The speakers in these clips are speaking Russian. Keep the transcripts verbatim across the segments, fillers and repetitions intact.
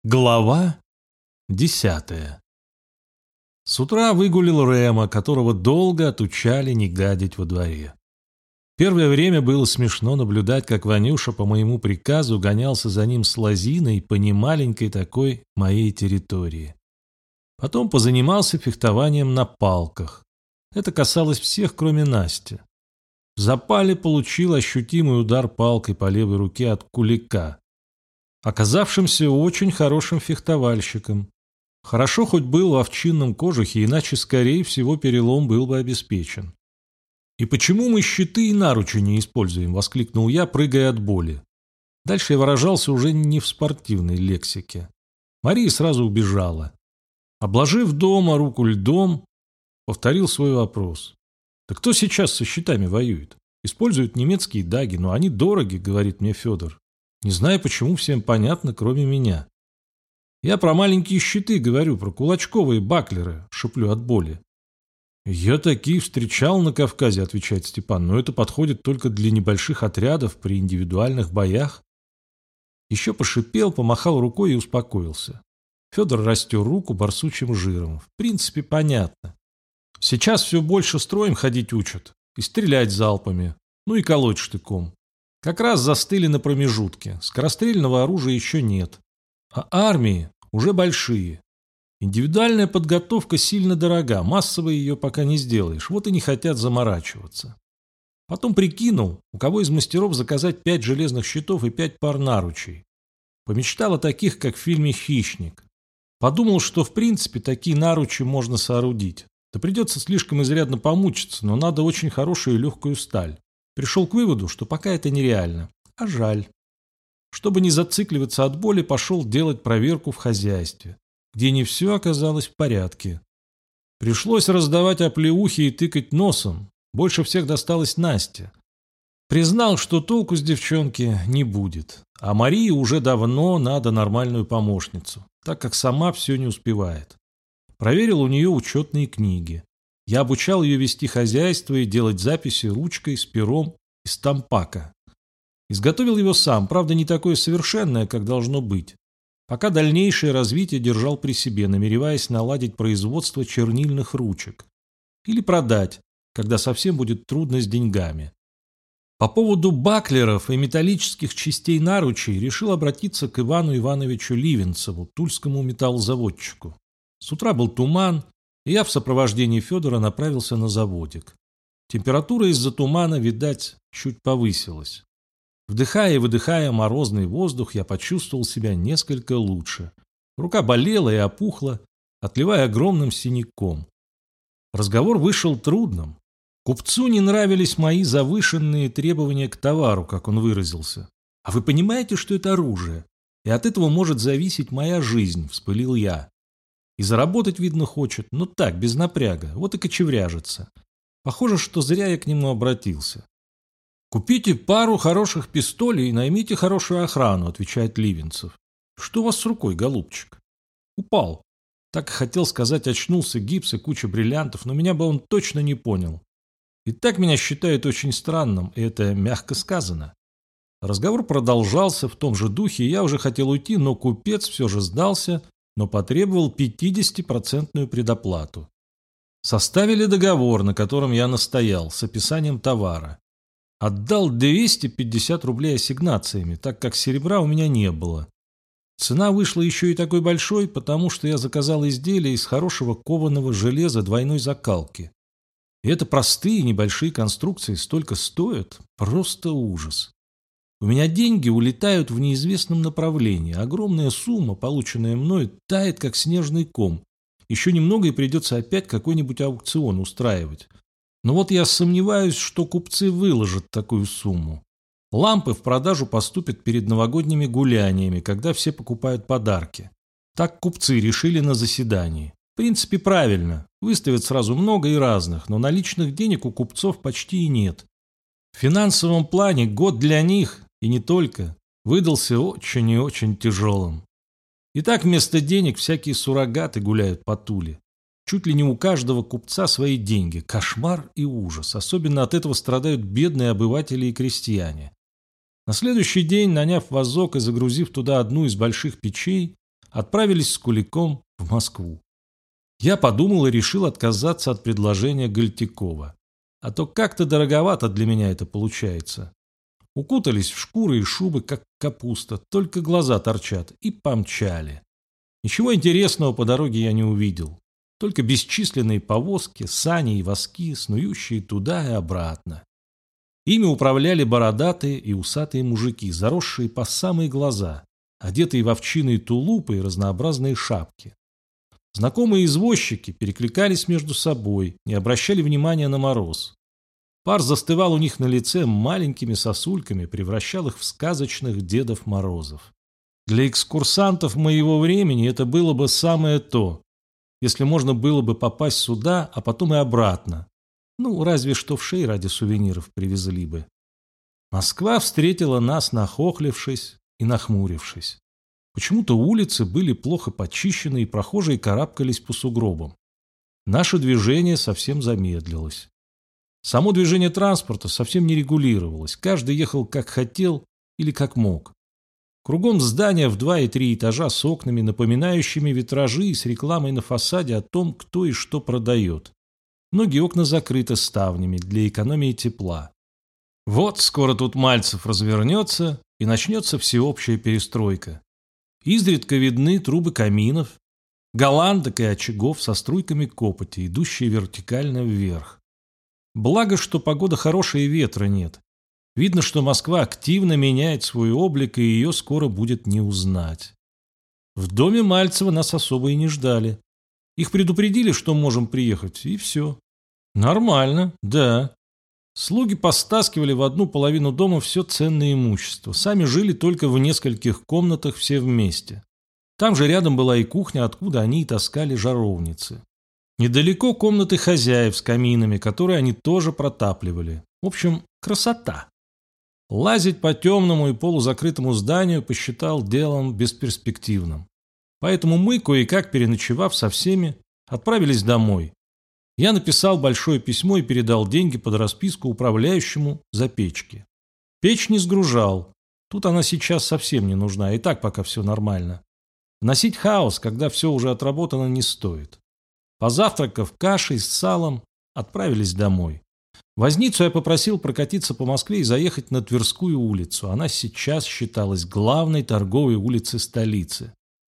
Глава десятая. С утра выгулил Рема, которого долго отучали не гадить во дворе. Первое время было смешно наблюдать, как Ванюша по моему приказу гонялся за ним с лозиной по немаленькой такой моей территории. Потом позанимался фехтованием на палках. Это касалось всех, кроме Насти. В запале получил ощутимый удар палкой по левой руке от Кулика, оказавшимся очень хорошим фехтовальщиком. Хорошо хоть был в овчинном кожухе, иначе, скорее всего, перелом был бы обеспечен. «И почему мы щиты и наручи не используем?» — воскликнул я, прыгая от боли. Дальше я выражался уже не в спортивной лексике. Мария сразу убежала. Обложив дома руку льдом, повторил свой вопрос. «Да кто сейчас со щитами воюет? Используют немецкие даги, но они дороги», — говорит мне Федор. Не знаю, почему всем понятно, кроме меня. Я про маленькие щиты говорю, про кулачковые баклеры, шиплю от боли. Я такие встречал на Кавказе, отвечает Степан, но это подходит только для небольших отрядов при индивидуальных боях. Еще пошипел, помахал рукой и успокоился. Федор растер руку барсучим жиром. В принципе, понятно. Сейчас все больше строем ходить учат. И стрелять залпами. Ну и колоть штыком. Как раз застыли на промежутке. Скорострельного оружия еще нет. А армии уже большие. Индивидуальная подготовка сильно дорога. Массово ее пока не сделаешь. Вот и не хотят заморачиваться. Потом прикинул, у кого из мастеров заказать пять железных щитов и пять пар наручей. Помечтал о таких, как в фильме «Хищник». Подумал, что в принципе такие наручи можно соорудить. Да придется слишком изрядно помучиться, но надо очень хорошую и легкую сталь. Пришел к выводу, что пока это нереально. А жаль. Чтобы не зацикливаться от боли, пошел делать проверку в хозяйстве, где не все оказалось в порядке. Пришлось раздавать оплеухи и тыкать носом. Больше всех досталось Насте. Признал, что толку с девчонки не будет. А Марии уже давно надо нормальную помощницу, так как сама все не успевает. Проверил у нее учетные книги. Я обучал ее вести хозяйство и делать записи ручкой, с пером из тампака. Изготовил его сам, правда, не такое совершенное, как должно быть. Пока дальнейшее развитие держал при себе, намереваясь наладить производство чернильных ручек. Или продать, когда совсем будет трудно с деньгами. По поводу баклеров и металлических частей наручей решил обратиться к Ивану Ивановичу Ливенцеву, тульскому металлозаводчику. С утра был туман, и я в сопровождении Федора направился на заводик. Температура из-за тумана, видать, чуть повысилась. Вдыхая и выдыхая морозный воздух, я почувствовал себя несколько лучше. Рука болела и опухла, отливая огромным синяком. Разговор вышел трудным. Купцу не нравились мои завышенные требования к товару, как он выразился. «А вы понимаете, что это оружие? И от этого может зависеть моя жизнь», — вспылил я. И заработать, видно, хочет, но так, без напряга, вот и кочевряжется. Похоже, что зря я к нему обратился. «Купите пару хороших пистолей и наймите хорошую охрану», — отвечает Ливенцев. «Что у вас с рукой, голубчик?» «Упал». Так хотел сказать, очнулся, гипс и куча бриллиантов, но меня бы он точно не понял. И так меня считают очень странным, и это мягко сказано. Разговор продолжался в том же духе, и я уже хотел уйти, но купец все же сдался, но потребовал пятидесятипроцентную предоплату. Составили договор, на котором я настоял, с описанием товара. Отдал двести пятьдесят рублей ассигнациями, так как серебра у меня не было. Цена вышла еще и такой большой, потому что я заказал изделия из хорошего кованого железа двойной закалки. И это простые небольшие конструкции столько стоят, просто ужас. У меня деньги улетают в неизвестном направлении. Огромная сумма, полученная мной, тает, как снежный ком. Еще немного и придется опять какой-нибудь аукцион устраивать. Но вот я сомневаюсь, что купцы выложат такую сумму. Лампы в продажу поступят перед новогодними гуляниями, когда все покупают подарки. Так купцы решили на заседании. В принципе, правильно. Выставят сразу много и разных, но наличных денег у купцов почти и нет. В финансовом плане год для них, и не только, выдался очень и очень тяжелым. И так вместо денег всякие суррогаты гуляют по Туле. Чуть ли не у каждого купца свои деньги. Кошмар и ужас. Особенно от этого страдают бедные обыватели и крестьяне. На следующий день, наняв вазок и загрузив туда одну из больших печей, отправились с Куликом в Москву. Я подумал и решил отказаться от предложения Гольтикова. А то как-то дороговато для меня это получается. Укутались в шкуры и шубы, как капуста, только глаза торчат, и помчали. Ничего интересного по дороге я не увидел. Только бесчисленные повозки, сани и воски, снующие туда и обратно. Ими управляли бородатые и усатые мужики, заросшие по самые глаза, одетые в овчинные тулупы и разнообразные шапки. Знакомые извозчики перекликались между собой, не обращали внимания на мороз. Пар застывал у них на лице маленькими сосульками, превращал их в сказочных Дедов Морозов. Для экскурсантов моего времени это было бы самое то, если можно было бы попасть сюда, а потом и обратно. Ну, разве что в шей ради сувениров привезли бы. Москва встретила нас, нахохлившись и нахмурившись. Почему-то улицы были плохо почищены, и прохожие карабкались по сугробам. Наше движение совсем замедлилось. Само движение транспорта совсем не регулировалось. Каждый ехал как хотел или как мог. Кругом здания в два и три этажа с окнами, напоминающими витражи, и с рекламой на фасаде о том, кто и что продает. Многие окна закрыты ставнями для экономии тепла. Вот скоро тут Мальцев развернется, и начнется всеобщая перестройка. Изредка видны трубы каминов, голландок и очагов со струйками копоти, идущие вертикально вверх. Благо, что погода хорошая и ветра нет. Видно, что Москва активно меняет свой облик, и ее скоро будет не узнать. В доме Мальцева нас особо и не ждали. Их предупредили, что можем приехать, и все. Нормально, да. Слуги постаскивали в одну половину дома все ценное имущество. Сами жили только в нескольких комнатах все вместе. Там же рядом была и кухня, откуда они и таскали жаровницы. Недалеко комнаты хозяев с каминами, которые они тоже протапливали. В общем, красота. Лазить по темному и полузакрытому зданию посчитал делом бесперспективным. Поэтому мы, кое-как переночевав со всеми, отправились домой. Я написал большое письмо и передал деньги под расписку управляющему за печки. Печь не сгружал. Тут она сейчас совсем не нужна, и так пока все нормально. Вносить хаос, когда все уже отработано, не стоит. Позавтракав кашей с салом, отправились домой. Возницу я попросил прокатиться по Москве и заехать на Тверскую улицу. Она сейчас считалась главной торговой улицей столицы.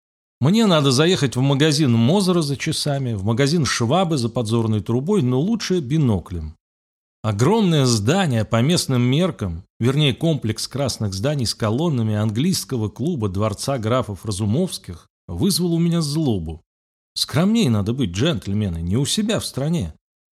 Мне надо заехать в магазин Мозера за часами, в магазин Швабы за подзорной трубой, но лучше биноклем. Огромное здание по местным меркам, вернее комплекс красных зданий с колоннами английского клуба Дворца графов Разумовских, вызвал у меня злобу. Скромнее надо быть, джентльмены, не у себя в стране.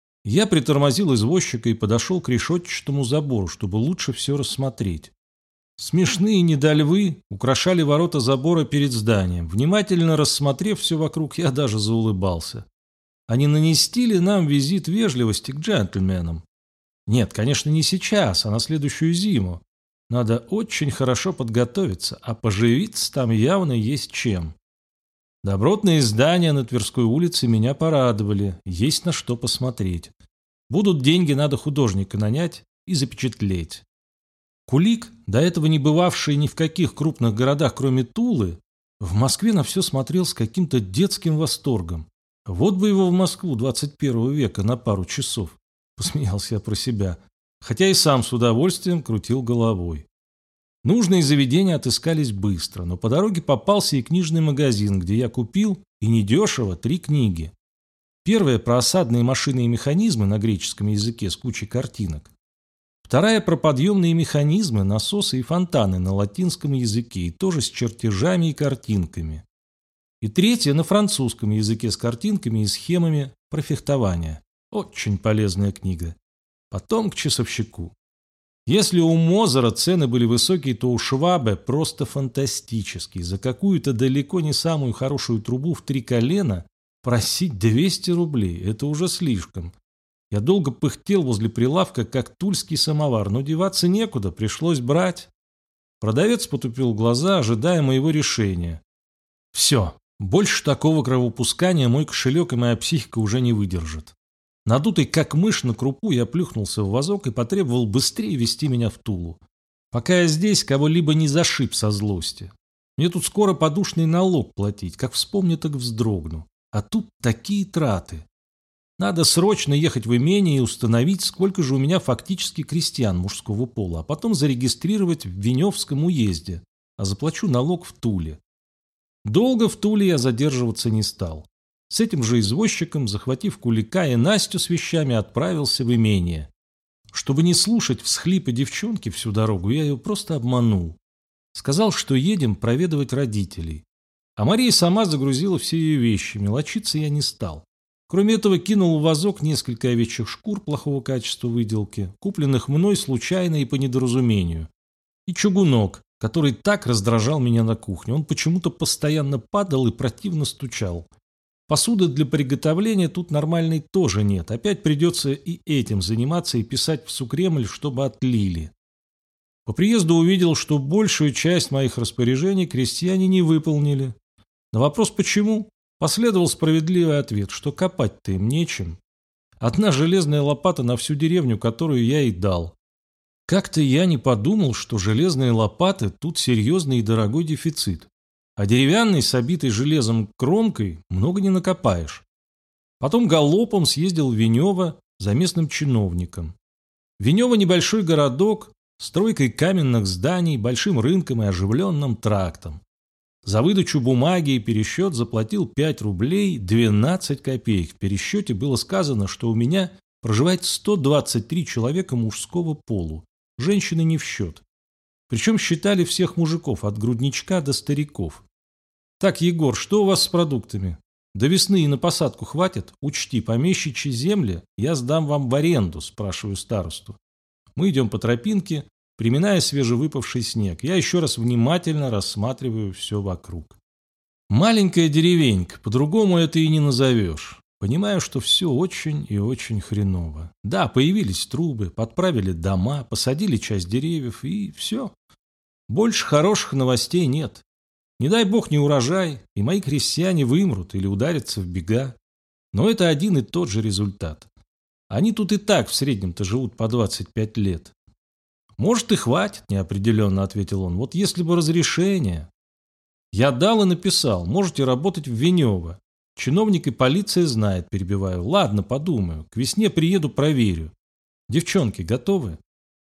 Я притормозил извозчика и подошел к решетчатому забору, чтобы лучше все рассмотреть. Смешные недольвы украшали ворота забора перед зданием. Внимательно рассмотрев все вокруг, я даже заулыбался. А не нанести ли нам визит вежливости к джентльменам? Нет, конечно, не сейчас, а на следующую зиму. Надо очень хорошо подготовиться, а поживиться там явно есть чем. Добротные здания на Тверской улице меня порадовали, есть на что посмотреть. Будут деньги, надо художника нанять и запечатлеть. Кулик, до этого не бывавший ни в каких крупных городах, кроме Тулы, в Москве на все смотрел с каким-то детским восторгом. Вот бы его в Москву двадцать первого века на пару часов, посмеялся я про себя, хотя и сам с удовольствием крутил головой. Нужные заведения отыскались быстро, но по дороге попался и книжный магазин, где я купил, и недешево, три книги. Первая про осадные машины и механизмы на греческом языке с кучей картинок. Вторая про подъемные механизмы, насосы и фонтаны на латинском языке, и тоже с чертежами и картинками. И третья на французском языке с картинками и схемами про фехтование. Очень полезная книга. Потом к часовщику. Если у Мозера цены были высокие, то у Швабе просто фантастические. За какую-то далеко не самую хорошую трубу в три колена просить двести рублей – это уже слишком. Я долго пыхтел возле прилавка, как тульский самовар, но деваться некуда, пришлось брать. Продавец потупил глаза, ожидая моего решения. Все, больше такого кровопускания мой кошелек и моя психика уже не выдержат. Надутый как мышь на крупу, я плюхнулся в вазок и потребовал быстрее везти меня в Тулу. Пока я здесь, кого-либо не зашиб со злости. Мне тут скоро подушный налог платить, как вспомню, так вздрогну. А тут такие траты. Надо срочно ехать в имение и установить, сколько же у меня фактически крестьян мужского пола, а потом зарегистрировать в Веневском уезде, а заплачу налог в Туле. Долго в Туле я задерживаться не стал. С этим же извозчиком, захватив Кулика и Настю с вещами, отправился в имение. Чтобы не слушать всхлипы девчонки всю дорогу, я ее просто обманул. Сказал, что едем проведывать родителей. А Мария сама загрузила все ее вещи, мелочиться я не стал. Кроме этого, кинул в вазок несколько овечьих шкур плохого качества выделки, купленных мной случайно и по недоразумению, и чугунок, который так раздражал меня на кухне. Он почему-то постоянно падал и противно стучал. Посуды для приготовления тут нормальной тоже нет. Опять придется и этим заниматься и писать в Сукремль, чтобы отлили. По приезду увидел, что большую часть моих распоряжений крестьяне не выполнили. На вопрос «почему?» последовал справедливый ответ, что копать-то им нечем. Одна железная лопата на всю деревню, которую я и дал. Как-то я не подумал, что железные лопаты тут серьезный и дорогой дефицит. А деревянной с обитой железом кромкой много не накопаешь. Потом галопом съездил в Венево за местным чиновником. Венево небольшой городок, стройкой каменных зданий, большим рынком и оживленным трактом. За выдачу бумаги и пересчет заплатил пять рублей двенадцать копеек. В пересчете было сказано, что у меня проживает сто двадцать три человека мужского полу. Женщины не в счет. Причем считали всех мужиков, от грудничка до стариков. «Так, Егор, что у вас с продуктами? До весны и на посадку хватит? Учти, помещичьи земли я сдам вам в аренду», – спрашиваю старосту. Мы идем по тропинке, приминая свежевыпавший снег. Я еще раз внимательно рассматриваю все вокруг. Маленькая деревенька, по-другому это и не назовешь. Понимаю, что все очень и очень хреново. Да, появились трубы, подправили дома, посадили часть деревьев и все. Больше хороших новостей нет. Не дай бог не урожай, и мои крестьяне вымрут или ударятся в бега. Но это один и тот же результат. Они тут и так в среднем-то живут по двадцать пять лет. «Может, и хватит», – неопределенно ответил он. «Вот если бы разрешение». Я дал и написал. Можете работать в Венево. Чиновник и полиция знает, перебиваю. Ладно, подумаю. К весне приеду, проверю. Девчонки, готовы?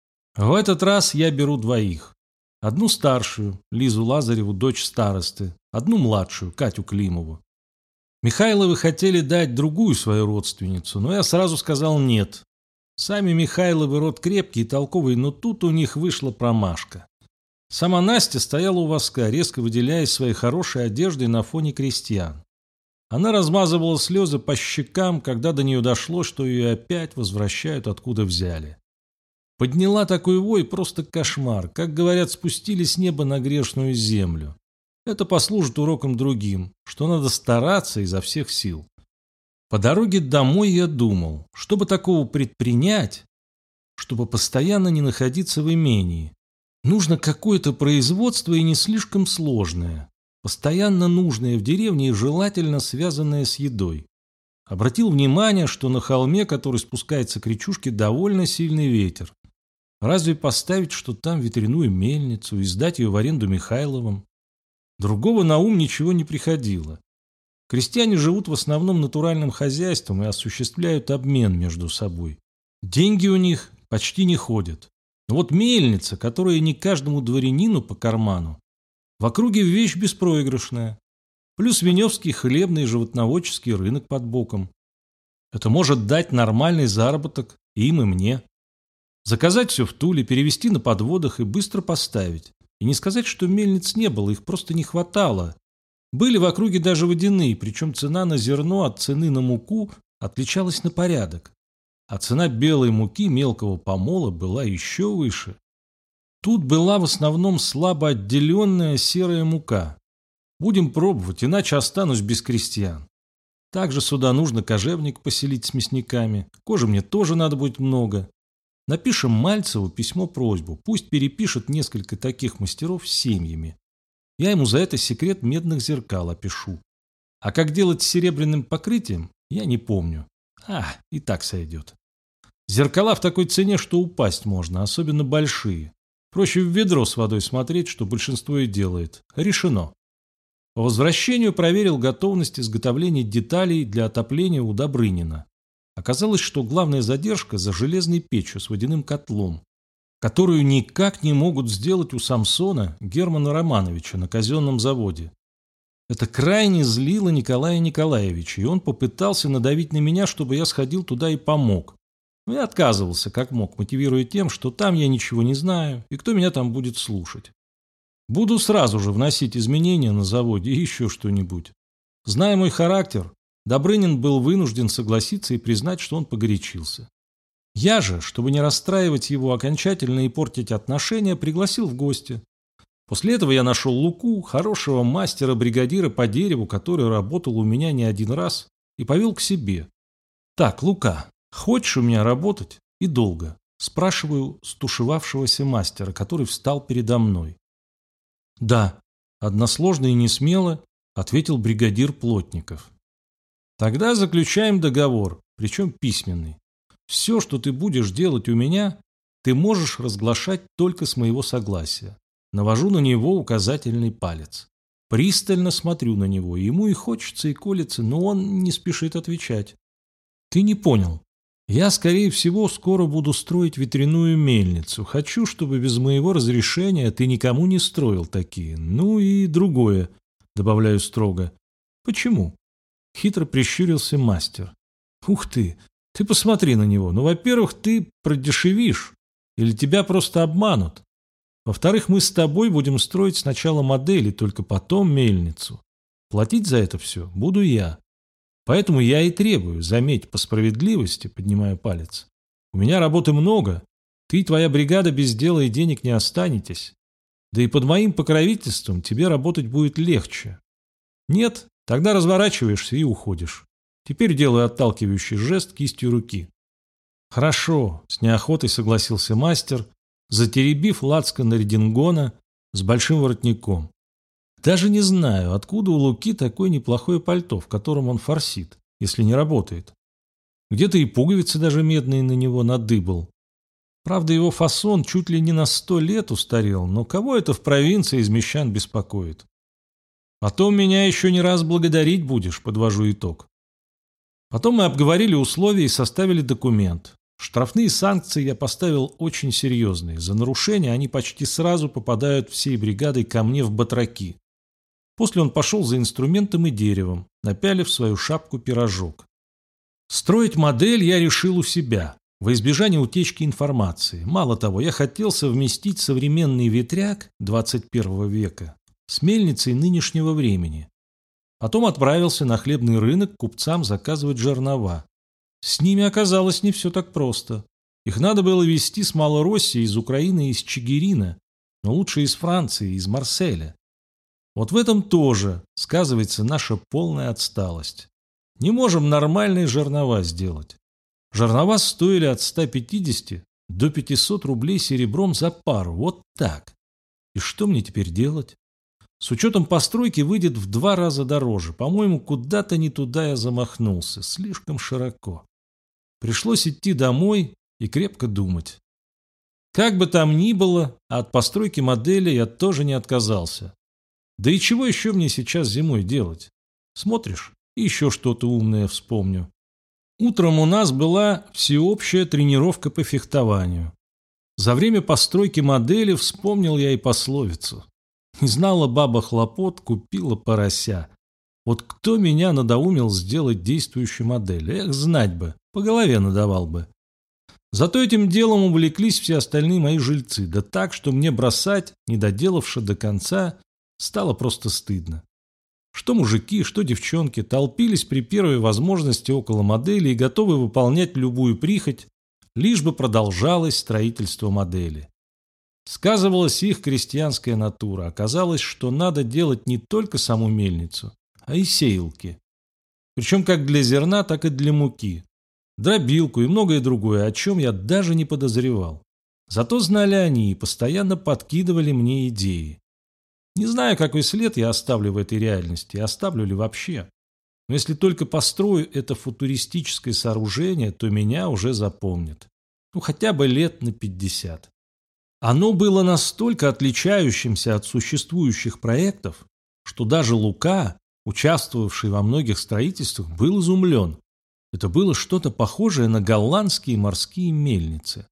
В этот раз я беру двоих. Одну старшую, Лизу Лазареву, дочь старосты. Одну младшую, Катю Климову. Михайловы хотели дать другую свою родственницу, но я сразу сказал нет. Сами Михайловы род крепкий и толковый, но тут у них вышла промашка. Сама Настя стояла у воска, резко выделяясь своей хорошей одеждой на фоне крестьян. Она размазывала слезы по щекам, когда до нее дошло, что ее опять возвращают, откуда взяли. Подняла такой вой, просто кошмар. Как говорят, спустили с неба на грешную землю. Это послужит уроком другим, что надо стараться изо всех сил. По дороге домой я думал, чтобы такого предпринять, чтобы постоянно не находиться в имении. Нужно какое-то производство и не слишком сложное, постоянно нужное в деревне и желательно связанное с едой. Обратил внимание, что на холме, который спускается к речушке, довольно сильный ветер. Разве поставить, что там ветряную мельницу и сдать ее в аренду Михайловым? Другого на ум ничего не приходило. Крестьяне живут в основном натуральным хозяйством и осуществляют обмен между собой. Деньги у них почти не ходят. Но вот мельница, которая не каждому дворянину по карману, в округе вещь беспроигрышная. Плюс Веневский хлебный и животноводческий рынок под боком. Это может дать нормальный заработок и им, и мне. Заказать все в Туле, перевезти на подводах и быстро поставить. И не сказать, что мельниц не было, их просто не хватало. Были в округе даже водяные, причем цена на зерно от цены на муку отличалась на порядок. А цена белой муки мелкого помола была еще выше. Тут была в основном слабо отделенная серая мука. Будем пробовать, иначе останусь без крестьян. Также сюда нужно кожевник поселить с мясниками. Кожи мне тоже надо будет много. Напишем Мальцеву письмо-просьбу. Пусть перепишет несколько таких мастеров с семьями. Я ему за это секрет медных зеркал опишу. А как делать с серебряным покрытием, я не помню. А, и так сойдет. Зеркала в такой цене, что упасть можно, особенно большие. Проще в ведро с водой смотреть, что большинство и делает. Решено. По возвращению проверил готовность изготовления деталей для отопления у Добрынина. Оказалось, что главная задержка за железной печью с водяным котлом, которую никак не могут сделать у Самсона Германа Романовича на казенном заводе. Это крайне злило Николая Николаевича, и он попытался надавить на меня, чтобы я сходил туда и помог. Но я отказывался как мог, мотивируя тем, что там я ничего не знаю, и кто меня там будет слушать. Буду сразу же вносить изменения на заводе и еще что-нибудь. Зная мой характер, Добрынин был вынужден согласиться и признать, что он погорячился. Я же, чтобы не расстраивать его окончательно и портить отношения, пригласил в гости. После этого я нашел Луку, хорошего мастера-бригадира по дереву, который работал у меня не один раз, и повел к себе. «Так, Лука, хочешь у меня работать? И долго?» – спрашиваю стушевавшегося мастера, который встал передо мной. «Да», – односложно и несмело ответил бригадир Плотников. «Тогда заключаем договор, причем письменный. Все, что ты будешь делать у меня, ты можешь разглашать только с моего согласия. Навожу на него указательный палец. Пристально смотрю на него, ему и хочется, и колется, но он не спешит отвечать. Ты не понял. Я, скорее всего, скоро буду строить ветряную мельницу. Хочу, чтобы без моего разрешения ты никому не строил такие. Ну и другое, добавляю строго. Почему? Хитро прищурился мастер. Ух ты, ты посмотри на него. Ну, во-первых, ты продешевишь, или тебя просто обманут. Во-вторых, мы с тобой будем строить сначала модели, только потом мельницу. Платить за это все буду я. Поэтому я и требую, заметь, по справедливости, поднимая палец. У меня работы много, ты и твоя бригада без дела и денег не останетесь. Да и под моим покровительством тебе работать будет легче. Нет, тогда разворачиваешься и уходишь. Теперь делаю отталкивающий жест кистью руки. Хорошо, с неохотой согласился мастер, затеребив лацкан редингона с большим воротником. Даже не знаю, откуда у Луки такое неплохое пальто, в котором он форсит, если не работает. Где-то и пуговицы даже медные на него надыбал. Правда, его фасон чуть ли не на сто лет устарел, но кого это в провинции из мещан беспокоит? Потом меня еще не раз благодарить будешь, подвожу итог. Потом мы обговорили условия и составили документ. Штрафные санкции я поставил очень серьезные. За нарушения они почти сразу попадают всей бригадой ко мне в батраки. После он пошел за инструментом и деревом, напялив свою шапку-пирожок. Строить модель я решил у себя, во избежание утечки информации. Мало того, я хотел совместить современный ветряк двадцать первого века с мельницей нынешнего времени. Потом отправился на хлебный рынок к купцам заказывать жернова. С ними оказалось не все так просто. Их надо было везти с Малороссии, из Украины и из Чигирина, но лучше из Франции, из Марселя. Вот в этом тоже сказывается наша полная отсталость. Не можем нормальные жернова сделать. Жернова стоили от ста пятидесяти до пятисот рублей серебром за пару. Вот так. И что мне теперь делать? С учетом постройки выйдет в два раза дороже. По-моему, куда-то не туда я замахнулся. Слишком широко. Пришлось идти домой и крепко думать. Как бы там ни было, а от постройки модели я тоже не отказался. Да и чего еще мне сейчас зимой делать? Смотришь, и еще что-то умное вспомню. Утром у нас была всеобщая тренировка по фехтованию. За время постройки модели вспомнил я и пословицу. Не знала баба хлопот, купила порося. Вот кто меня надоумил сделать действующую модель? Эх, знать бы, по голове надавал бы. Зато этим делом увлеклись все остальные мои жильцы, да так, что мне бросать, не доделавши до конца, стало просто стыдно. Что мужики, что девчонки толпились при первой возможности около модели и готовы выполнять любую прихоть, лишь бы продолжалось строительство модели. Сказывалась их крестьянская натура. Оказалось, что надо делать не только саму мельницу, а и сеялки. Причем как для зерна, так и для муки. Дробилку и многое другое, о чем я даже не подозревал. Зато знали они и постоянно подкидывали мне идеи. Не знаю, какой след я оставлю в этой реальности, оставлю ли вообще. Но если только построю это футуристическое сооружение, то меня уже запомнят. Ну, хотя бы лет на пятьдесят. Оно было настолько отличающимся от существующих проектов, что даже Лука, участвовавший во многих строительствах, был изумлен. Это было что-то похожее на голландские морские мельницы.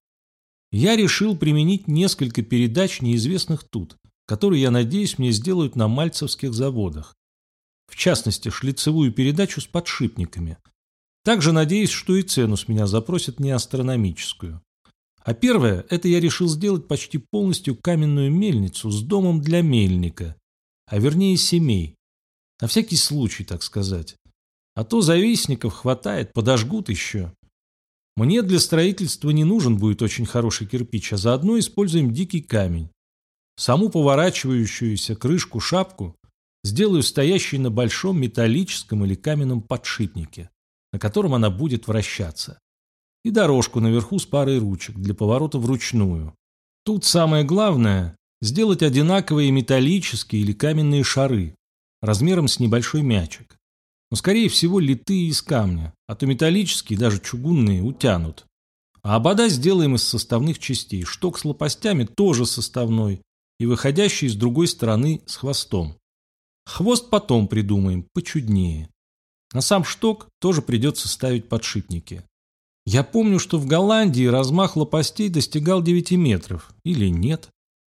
Я решил применить несколько передач неизвестных тут, которые, я надеюсь, мне сделают на мальцевских заводах. В частности, шлицевую передачу с подшипниками. Также надеюсь, что и цену с меня запросят не астрономическую. А первое, это я решил сделать почти полностью каменную мельницу с домом для мельника, а вернее семей. На всякий случай, так сказать. А то завистников хватает, подожгут еще. Мне для строительства не нужен будет очень хороший кирпич, а заодно используем дикий камень. Саму поворачивающуюся крышку-шапку сделаю стоящей на большом металлическом или каменном подшипнике, на котором она будет вращаться. И дорожку наверху с парой ручек для поворота вручную. Тут самое главное – сделать одинаковые металлические или каменные шары размером с небольшой мячик. Но, скорее всего, литые из камня, а то металлические, даже чугунные, утянут. А обода сделаем из составных частей. Шток с лопастями тоже составной и выходящий с другой стороны с хвостом. Хвост потом придумаем, почуднее. На сам шток тоже придется ставить подшипники. Я помню, что в Голландии размах лопастей достигал девяти метров. Или нет.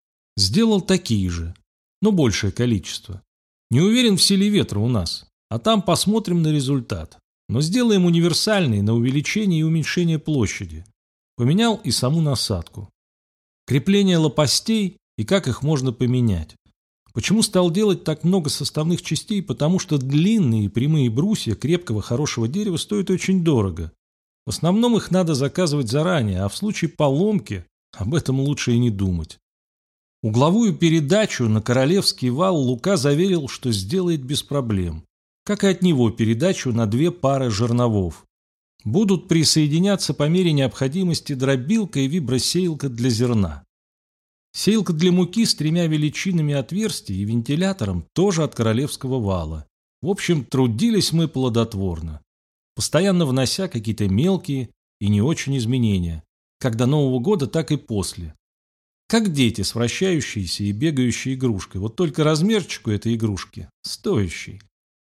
Сделал такие же, но большее количество. Не уверен, в силе ветра у нас. А там посмотрим на результат. Но сделаем универсальный на увеличение и уменьшение площади. Поменял и саму насадку. Крепление лопастей и как их можно поменять. Почему стал делать так много составных частей? Потому что длинные и прямые брусья крепкого хорошего дерева стоят очень дорого. В основном их надо заказывать заранее, а в случае поломки об этом лучше и не думать. Угловую передачу на Королевский вал Лука заверил, что сделает без проблем. Как и от него передачу на две пары жерновов. Будут присоединяться по мере необходимости дробилка и вибросеялка для зерна. Сеялка для муки с тремя величинами отверстий и вентилятором тоже от Королевского вала. В общем, трудились мы плодотворно, постоянно внося какие-то мелкие и не очень изменения, как до Нового года, так и после. Как дети с вращающейся и бегающей игрушкой, вот только размерчик у этой игрушки стоящий.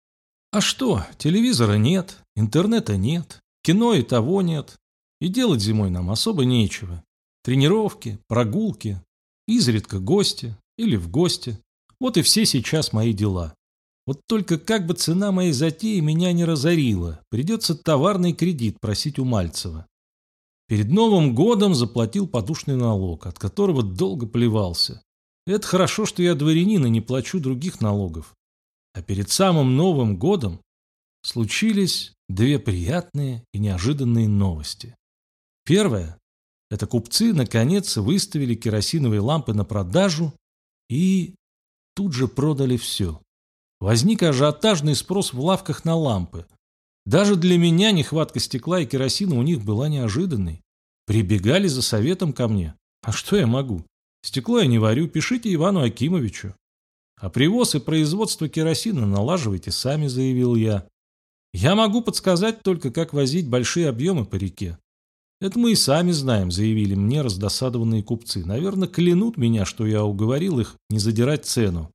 А что, телевизора нет, интернета нет, кино и того нет, и делать зимой нам особо нечего. Тренировки, прогулки, изредка гости или в гости. Вот и все сейчас мои дела. Вот только как бы цена моей затеи меня не разорила, придется товарный кредит просить у Мальцева. Перед Новым годом заплатил подушный налог, от которого долго плевался. Это хорошо, что я дворянин и не плачу других налогов. А перед самым Новым годом случились две приятные и неожиданные новости. Первая – это купцы наконец выставили керосиновые лампы на продажу и тут же продали все. Возник ажиотажный спрос в лавках на лампы. Даже для меня нехватка стекла и керосина у них была неожиданной. Прибегали за советом ко мне. А что я могу? Стекло я не варю, пишите Ивану Акимовичу. А привоз и производство керосина налаживайте сами, заявил я. Я могу подсказать только, как возить большие объемы по реке. Это мы и сами знаем, заявили мне раздосадованные купцы. Наверное, клянут меня, что я уговорил их не задирать цену.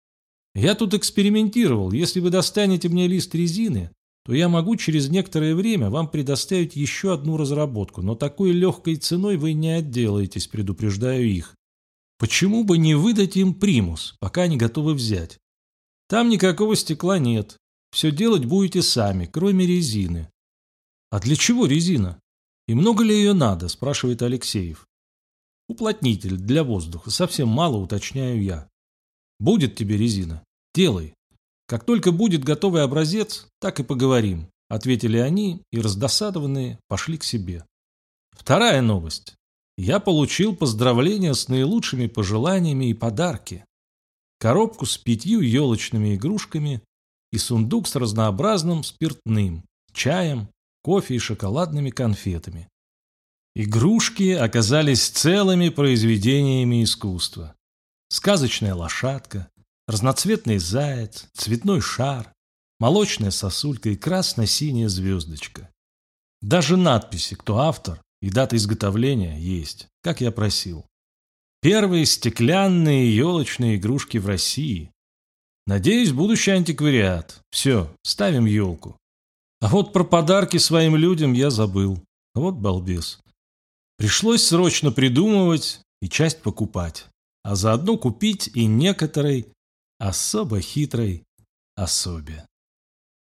Я тут экспериментировал. Если вы достанете мне лист резины, то я могу через некоторое время вам предоставить еще одну разработку, но такой легкой ценой вы не отделаетесь, предупреждаю их. Почему бы не выдать им примус, пока не готовы взять? Там никакого стекла нет. Все делать будете сами, кроме резины. А для чего резина? И много ли ее надо, спрашивает Алексеев. Уплотнитель для воздуха, совсем мало, уточняю я. Будет тебе резина, делай. Как только будет готовый образец, так и поговорим, ответили они и, раздосадованные, пошли к себе. Вторая новость. Я получил поздравления с наилучшими пожеланиями и подарки. Коробку с пятью елочными игрушками и сундук с разнообразным спиртным, чаем, кофе и шоколадными конфетами. Игрушки оказались целыми произведениями искусства. Сказочная лошадка, разноцветный заяц, цветной шар, молочная сосулька и красно-синяя звездочка. Даже надписи, кто автор и дата изготовления есть, как я просил. Первые стеклянные елочные игрушки в России. Надеюсь, будущий антиквариат. Все, ставим елку. А вот про подарки своим людям я забыл. Вот балбес. Пришлось срочно придумывать и часть покупать. А заодно купить и некоторой особо хитрой особе.